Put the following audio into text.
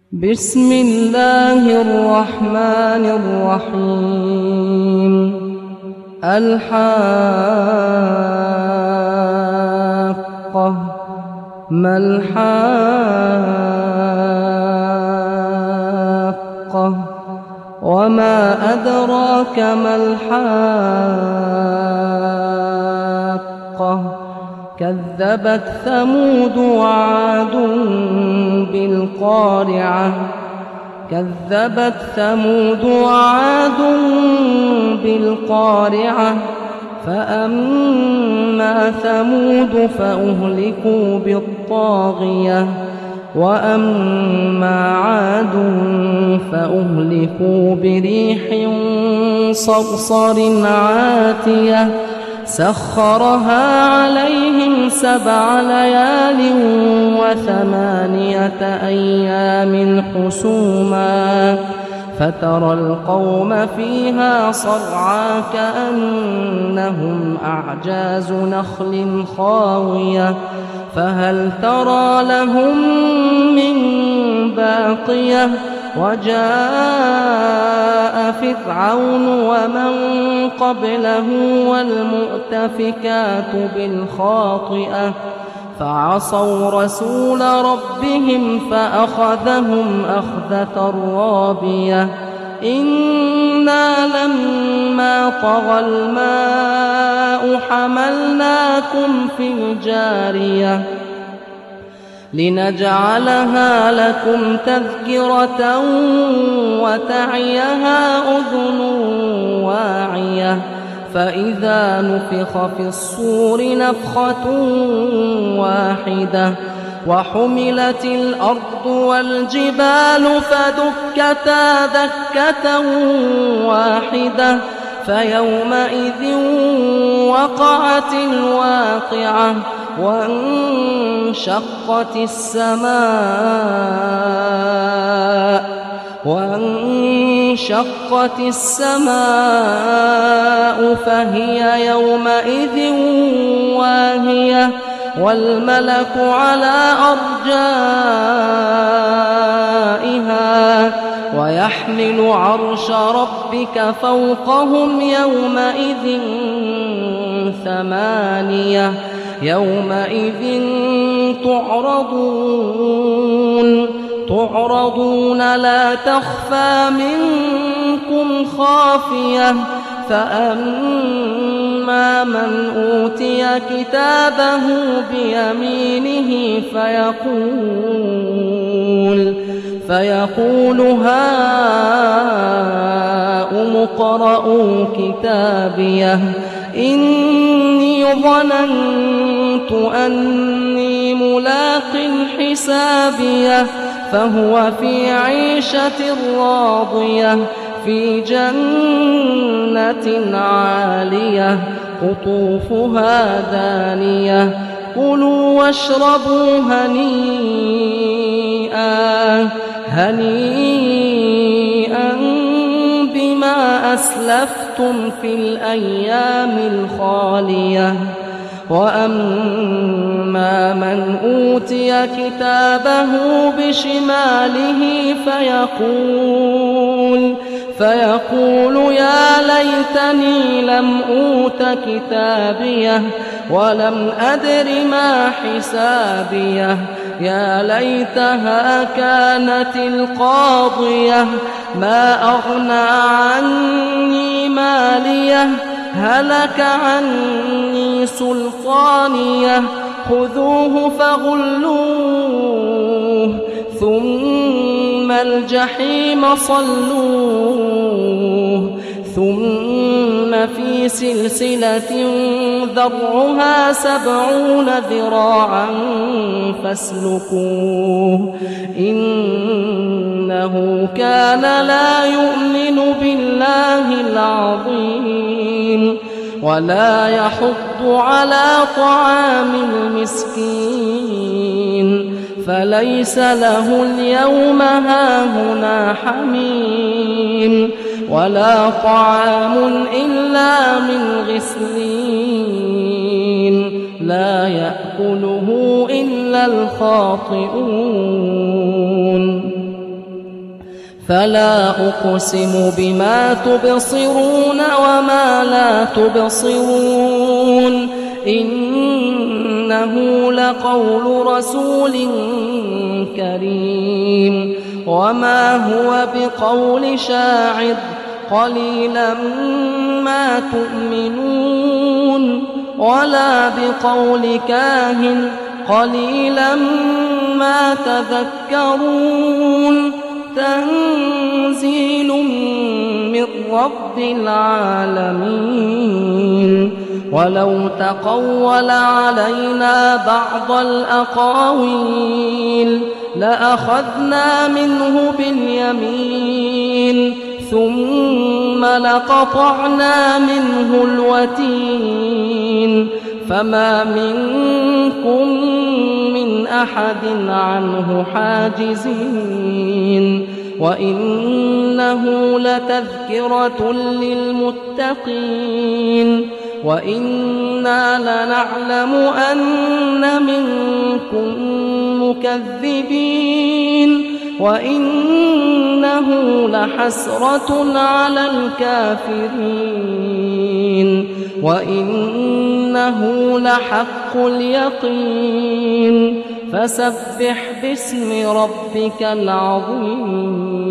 بسم الله الرحمن الرحيم. الحاقة ما الحاقة وما أدراك ما الحاقة كذبت ثمود وعاد بالقارعة كذبت ثمود وعاد بالقارعة فأما ثمود فأهلكوا بالطاغية وأما عاد فأهلكوا بريح صرصر عاتية سخرها عليهم 7 ليال و8 أيام حسوما فترى القوم فيها صرعى كأنهم أعجاز نخل خاوية فهل ترى لهم من باقية وجاء فرعون ومن قبله والمؤتفكات بالخاطئة فعصوا رسول ربهم فأخذهم أخذة رابية إنا لما طغى الماء حملناكم في الجارية لنجعلها لكم تذكرة وتعيها أذن واعية فإذا نفخ في الصور نفخة واحدة وحملت الأرض والجبال فدكتا دكة واحدة فيومئذ وقعت الواقعة وانشقت السماء فهي يومئذ واهية والملك على أرجائها ويحمل عرش ربك فوقهم يومئذ 8 يومئذ تعرضون لا تخفى منكم خافية فأما من أوتي كتابه بيمينه فيقول هاؤم اقرءوا كتابيه إني ظننت أني ملاق حسابيه فهو في عيشة راضية في جنة عالية قطوفها دانية كلوا واشربوا هنيئا بما أسلفتم في الأيام الخالية وأما من أوتي كتابه بشماله فيقول يا ليتني لم أوت كتابيه ولم أدر ما حسابيه يا ليتها كانت القاضية ما أغنى عني ماليه هلك عني سلطانيه خذوه فغلوه ثم الجحيم صلوه ثم في سلسلة ذرعها 70 ذراعا فاسلكوه إنه كان لا يؤمن بالله العظيم ولا يحض على طعام المسكين فليس له اليوم هاهنا حميم ولا طعام إلا من غسلين لا يأكله إلا الخاطئون فلا أقسم بما تبصرون وما لا تبصرون إنه لقول رسول كريم وما هو بقول شاعر قليلا ما تؤمنون ولا بقول كاهن قليلا ما تذكرون تنزيل من رب العالمين ولو تقول علينا بعض الأقاويل لأخذنا منه باليمين ثم لقطعنا منه الوتين فما منكم من أحد عنه حاجزين وإنه لتذكرة للمتقين وإنا لنعلم أن منكم مكذبين وإنه لحسرة على الكافرين وإنه لحق اليقين فسبح باسم ربك العظيم.